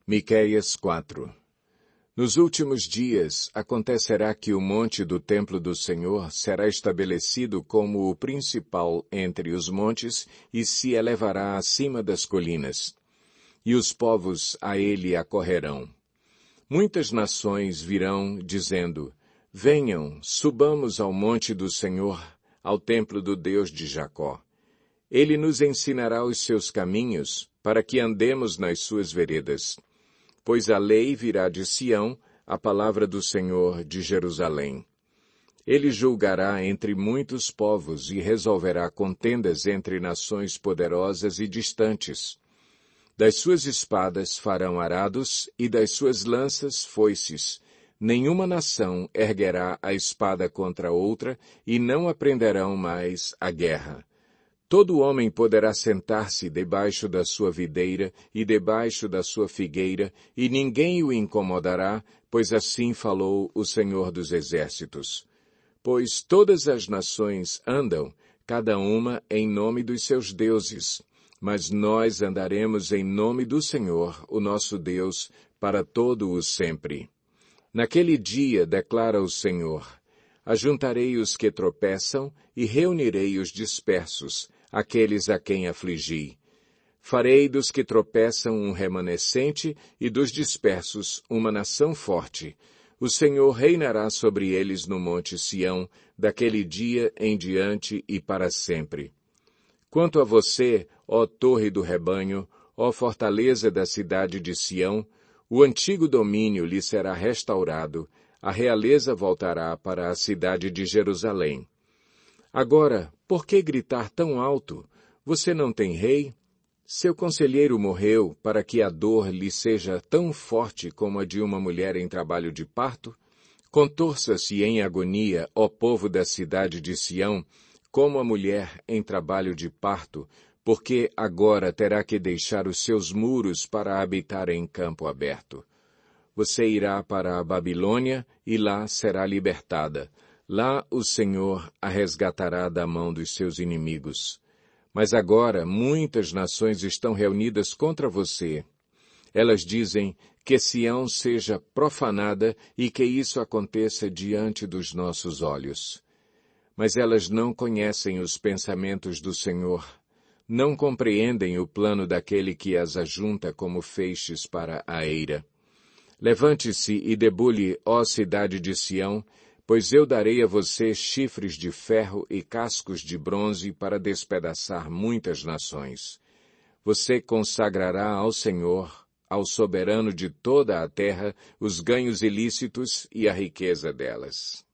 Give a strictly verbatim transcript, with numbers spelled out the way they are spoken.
Miqueias quatro. Nos últimos dias acontecerá que o monte do templo do Senhor será estabelecido como o principal entre os montes e se elevará acima das colinas. E os povos a ele acorrerão. Muitas nações virão, dizendo, venham, subamos ao monte do Senhor, ao templo do Deus de Jacó. Ele nos ensinará os seus caminhos, para que andemos nas suas veredas. Pois a lei virá de Sião, a palavra do Senhor de Jerusalém. Ele julgará entre muitos povos e resolverá contendas entre nações poderosas e distantes. Das suas espadas farão arados e das suas lanças foices. Nenhuma nação erguerá a espada contra outra e não aprenderão mais a guerra. Todo homem poderá sentar-se debaixo da sua videira e debaixo da sua figueira, e ninguém o incomodará, pois assim falou o Senhor dos Exércitos. Pois todas as nações andam, cada uma em nome dos seus deuses, mas nós andaremos em nome do Senhor, o nosso Deus, para todo o sempre. Naquele dia, declara o Senhor, ajuntarei os que tropeçam e reunirei os dispersos, aqueles a quem afligi. Farei dos que tropeçam um remanescente e dos dispersos uma nação forte. O Senhor reinará sobre eles no monte Sião, daquele dia em diante e para sempre. Quanto a você, ó torre do rebanho, ó fortaleza da cidade de Sião, o antigo domínio lhe será restaurado, a realeza voltará para a cidade de Jerusalém. Agora, por que gritar tão alto? Você não tem rei? Seu conselheiro morreu para que a dor lhe seja tão forte como a de uma mulher em trabalho de parto? Contorça-se em agonia, ó povo da cidade de Sião, como a mulher em trabalho de parto, porque agora terá que deixar os seus muros para habitar em campo aberto. Você irá para a Babilônia e lá será libertada. Lá o Senhor a resgatará da mão dos seus inimigos. Mas agora muitas nações estão reunidas contra você. Elas dizem que Sião seja profanada e que isso aconteça diante dos nossos olhos. Mas elas não conhecem os pensamentos do Senhor, não compreendem o plano daquele que as ajunta como feixes para a eira. Levante-se e debulhe, ó cidade de Sião, pois eu darei a você chifres de ferro e cascos de bronze para despedaçar muitas nações. Você consagrará ao Senhor, ao soberano de toda a terra, os ganhos ilícitos e a riqueza delas.